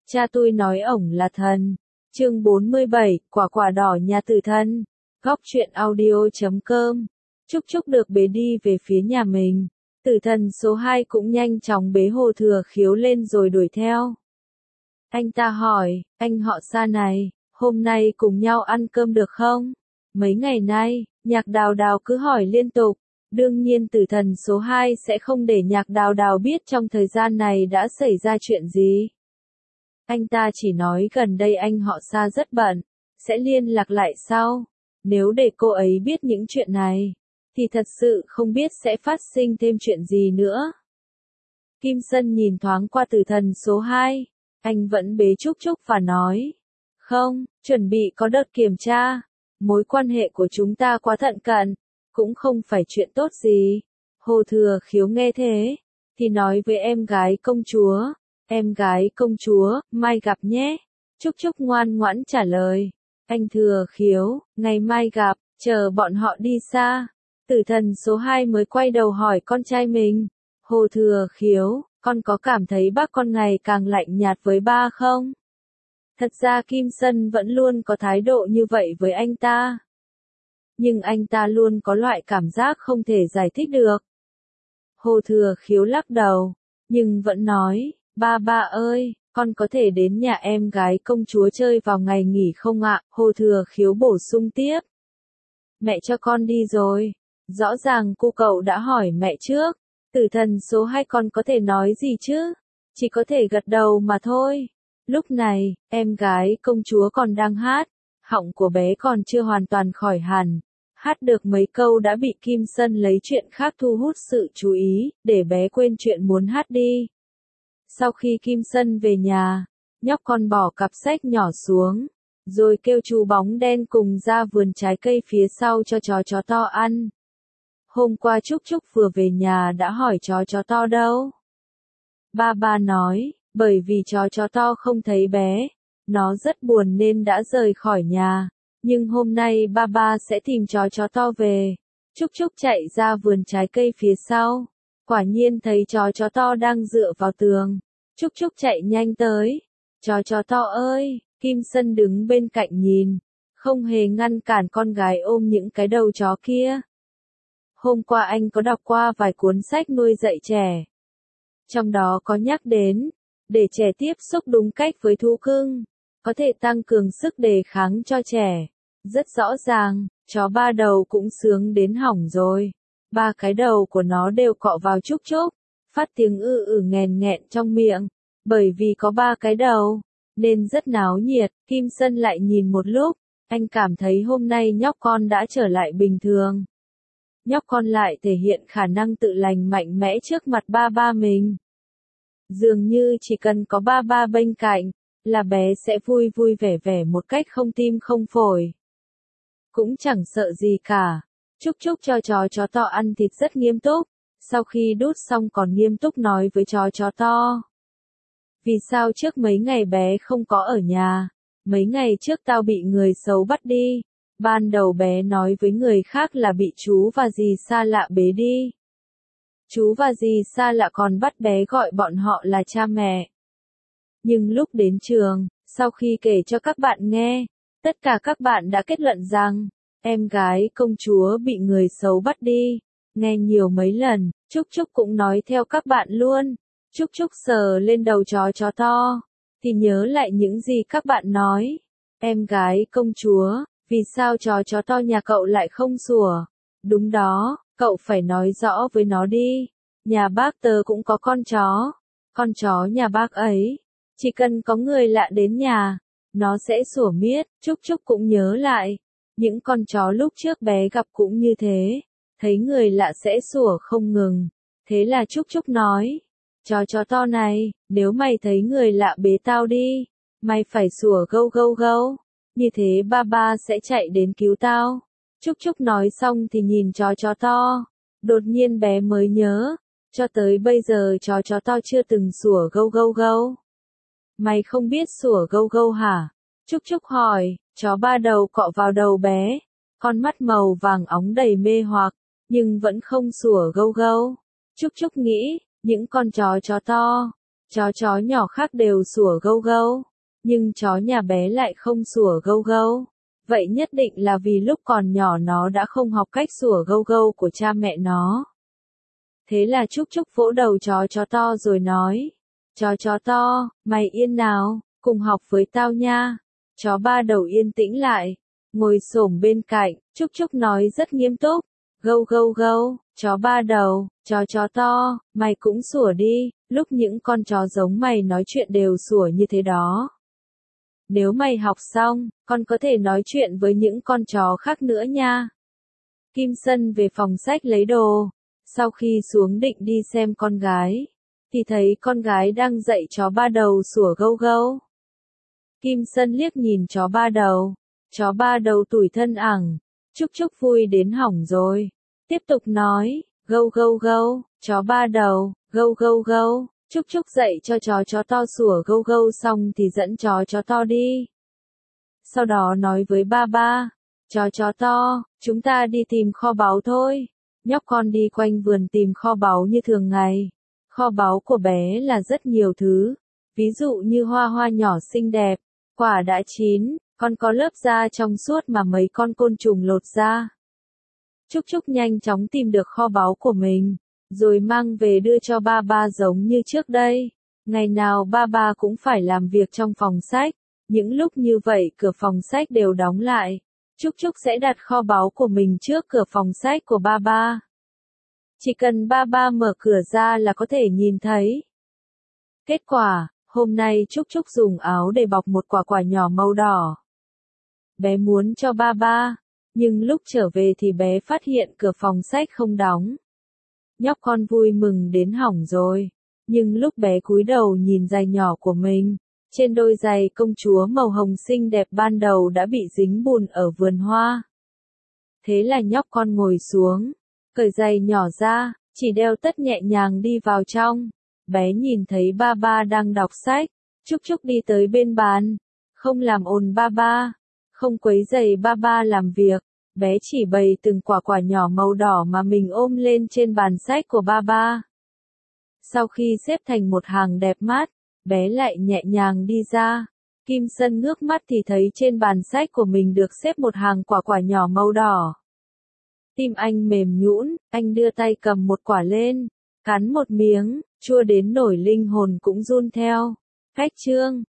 Cha tôi nói ổng là thần. Chương 47, quả quả đỏ nhà tử thần. Góc truyện audio.com. Trúc Trúc được bế đi về phía nhà mình. Tử thần số 2 cũng nhanh chóng bế Hồ Thừa Khiếu lên rồi đuổi theo. Anh ta hỏi, anh họ Sa này, hôm nay cùng nhau ăn cơm được không? Mấy ngày nay, Nhạc Đào Đào cứ hỏi liên tục. Đương nhiên tử thần số 2 sẽ không để Nhạc Đào Đào biết trong thời gian này đã xảy ra chuyện gì. Anh ta chỉ nói gần đây anh họ Sa rất bận, sẽ liên lạc lại sau. Nếu để cô ấy biết những chuyện này, thì thật sự không biết sẽ phát sinh thêm chuyện gì nữa. Kim Sân nhìn thoáng qua tử thần số 2, anh vẫn bế Trúc Trúc và nói, không, chuẩn bị có đợt kiểm tra, mối quan hệ của chúng ta quá thận cận, cũng không phải chuyện tốt gì. Hồ Thừa Khiếu nghe thế, thì nói với em gái công chúa, mai gặp nhé. Trúc Trúc ngoan ngoãn trả lời, anh Thừa Khiếu, ngày mai gặp, chờ bọn họ đi xa. Tử thần số 2 mới quay đầu hỏi con trai mình, Hồ Thừa Khiếu, con có cảm thấy bác con ngày càng lạnh nhạt với ba không? Thật ra Kim Sân vẫn luôn có thái độ như vậy với anh ta. Nhưng anh ta luôn có loại cảm giác không thể giải thích được. Hồ Thừa Khiếu lắc đầu, nhưng vẫn nói, ba ơi, con có thể đến nhà em gái công chúa chơi vào ngày nghỉ không ạ? Hồ Thừa Khiếu bổ sung tiếp. Mẹ cho con đi rồi. Rõ ràng cô cậu đã hỏi mẹ trước. Tử thần số 2 con có thể nói gì chứ? Chỉ có thể gật đầu mà thôi. Lúc này, em gái công chúa còn đang hát. Họng của bé còn chưa hoàn toàn khỏi hẳn. Hát được mấy câu đã bị Kim Sân lấy chuyện khác thu hút sự chú ý, để bé quên chuyện muốn hát đi. Sau khi Kim Sân về nhà, nhóc con bỏ cặp sách nhỏ xuống, rồi kêu chú bóng đen cùng ra vườn trái cây phía sau cho chó to ăn. Hôm qua Trúc Trúc vừa về nhà đã hỏi chó to đâu. Ba nói, bởi vì chó to không thấy bé, nó rất buồn nên đã rời khỏi nhà. Nhưng hôm nay ba sẽ tìm chó to về. Trúc Trúc chạy ra vườn trái cây phía sau. Quả nhiên thấy chó to đang dựa vào tường. Trúc Trúc chạy nhanh tới. Chó to ơi, Kim Sân đứng bên cạnh nhìn. Không hề ngăn cản con gái ôm những cái đầu chó kia. Hôm qua anh có đọc qua vài cuốn sách nuôi dạy trẻ. Trong đó có nhắc đến, để trẻ tiếp xúc đúng cách với thú cưng, có thể tăng cường sức đề kháng cho trẻ. Rất rõ ràng, chó ba đầu cũng sướng đến hỏng rồi. Ba cái đầu của nó đều cọ vào Trúc Trúc, phát tiếng nghèn nghẹn trong miệng. Bởi vì có ba cái đầu, nên rất náo nhiệt. Kim Sân lại nhìn một lúc, anh cảm thấy hôm nay nhóc con đã trở lại bình thường. Nhóc con lại thể hiện khả năng tự lành mạnh mẽ trước mặt ba mình. Dường như chỉ cần có ba bên cạnh, là bé sẽ vui vui vẻ vẻ một cách không tim không phổi. Cũng chẳng sợ gì cả. Trúc Trúc cho chó to ăn thịt rất nghiêm túc. Sau khi đút xong còn nghiêm túc nói với chó to. Vì sao trước mấy ngày bé không có ở nhà? Mấy ngày trước tao bị người xấu bắt đi. Ban đầu bé nói với người khác là bị chú và dì xa lạ bế đi. Chú và dì xa lạ còn bắt bé gọi bọn họ là cha mẹ. Nhưng lúc đến trường, sau khi kể cho các bạn nghe, tất cả các bạn đã kết luận rằng, em gái công chúa bị người xấu bắt đi. Nghe nhiều mấy lần, Trúc Trúc cũng nói theo các bạn luôn. Trúc Trúc sờ lên đầu chó to, thì nhớ lại những gì các bạn nói. Em gái công chúa, vì sao chó to nhà cậu lại không sủa? Đúng đó, cậu phải nói rõ với nó đi. Nhà bác tớ cũng có con chó nhà bác ấy. Chỉ cần có người lạ đến nhà, nó sẽ sủa miết. Trúc Trúc cũng nhớ lại. Những con chó lúc trước bé gặp cũng như thế. Thấy người lạ sẽ sủa không ngừng. Thế là Trúc Trúc nói. Chó to này, nếu mày thấy người lạ bế tao đi, mày phải sủa gâu gâu gâu. Như thế ba sẽ chạy đến cứu tao. Trúc Trúc nói xong thì nhìn chó to. Đột nhiên bé mới nhớ. Cho tới bây giờ chó to chưa từng sủa gâu gâu gâu. Mày không biết sủa gâu gâu hả? Trúc Trúc hỏi, chó ba đầu cọ vào đầu bé. Con mắt màu vàng óng đầy mê hoặc, nhưng vẫn không sủa gâu gâu. Trúc Trúc nghĩ, những con chó to, Chó nhỏ khác đều sủa gâu gâu, nhưng chó nhà bé lại không sủa gâu gâu. Vậy nhất định là vì lúc còn nhỏ nó đã không học cách sủa gâu gâu của cha mẹ nó. Thế là Trúc Trúc vỗ đầu chó to rồi nói, chó to, mày yên nào, cùng học với tao nha. Chó ba đầu yên tĩnh lại, ngồi xổm bên cạnh, Trúc Trúc nói rất nghiêm túc, gâu gâu gâu, chó ba đầu, chó to, mày cũng sủa đi, lúc những con chó giống mày nói chuyện đều sủa như thế đó. Nếu mày học xong, con có thể nói chuyện với những con chó khác nữa nha. Kim Sân về phòng sách lấy đồ, sau khi xuống định đi xem con gái, thì thấy con gái đang dạy chó ba đầu sủa gâu gâu. Kim Sân liếc nhìn chó ba đầu tủi thân ẳng, Trúc Trúc vui đến hỏng rồi, tiếp tục nói, gâu gâu gâu, chó ba đầu, gâu gâu gâu. Trúc Trúc dạy cho chó to sủa gâu gâu xong thì dẫn chó to đi. Sau đó nói với ba, chó to, chúng ta đi tìm kho báu thôi. Nhóc con đi quanh vườn tìm kho báu như thường ngày. Kho báu của bé là rất nhiều thứ, ví dụ như hoa nhỏ xinh đẹp, quả đã chín, còn có lớp da trong suốt mà mấy con côn trùng lột ra. Trúc Trúc nhanh chóng tìm được kho báu của mình, rồi mang về đưa cho ba giống như trước đây. Ngày nào ba cũng phải làm việc trong phòng sách, những lúc như vậy cửa phòng sách đều đóng lại. Trúc Trúc sẽ đặt kho báu của mình trước cửa phòng sách của ba. Chỉ cần ba mở cửa ra là có thể nhìn thấy. Kết quả, hôm nay Trúc Trúc dùng áo để bọc một quả nhỏ màu đỏ. Bé muốn cho ba, nhưng lúc trở về thì bé phát hiện cửa phòng sách không đóng. Nhóc con vui mừng đến hỏng rồi, nhưng lúc bé cúi đầu nhìn giày nhỏ của mình, trên đôi giày công chúa màu hồng xinh đẹp ban đầu đã bị dính bùn ở vườn hoa. Thế là nhóc con ngồi xuống, cởi giày nhỏ ra, chỉ đeo tất nhẹ nhàng đi vào trong. Bé nhìn thấy ba đang đọc sách, Trúc Trúc đi tới bên bàn, không làm ồn ba, không quấy rầy ba làm việc. Bé chỉ bày từng quả nhỏ màu đỏ mà mình ôm lên trên bàn sách của ba. Sau khi xếp thành một hàng đẹp mắt, bé lại nhẹ nhàng đi ra. Kim Sân ngước mắt thì thấy trên bàn sách của mình được xếp một hàng quả nhỏ màu đỏ. Tim anh mềm nhũn, anh đưa tay cầm một quả lên, cắn một miếng, chua đến nổi linh hồn cũng run theo. Cách chương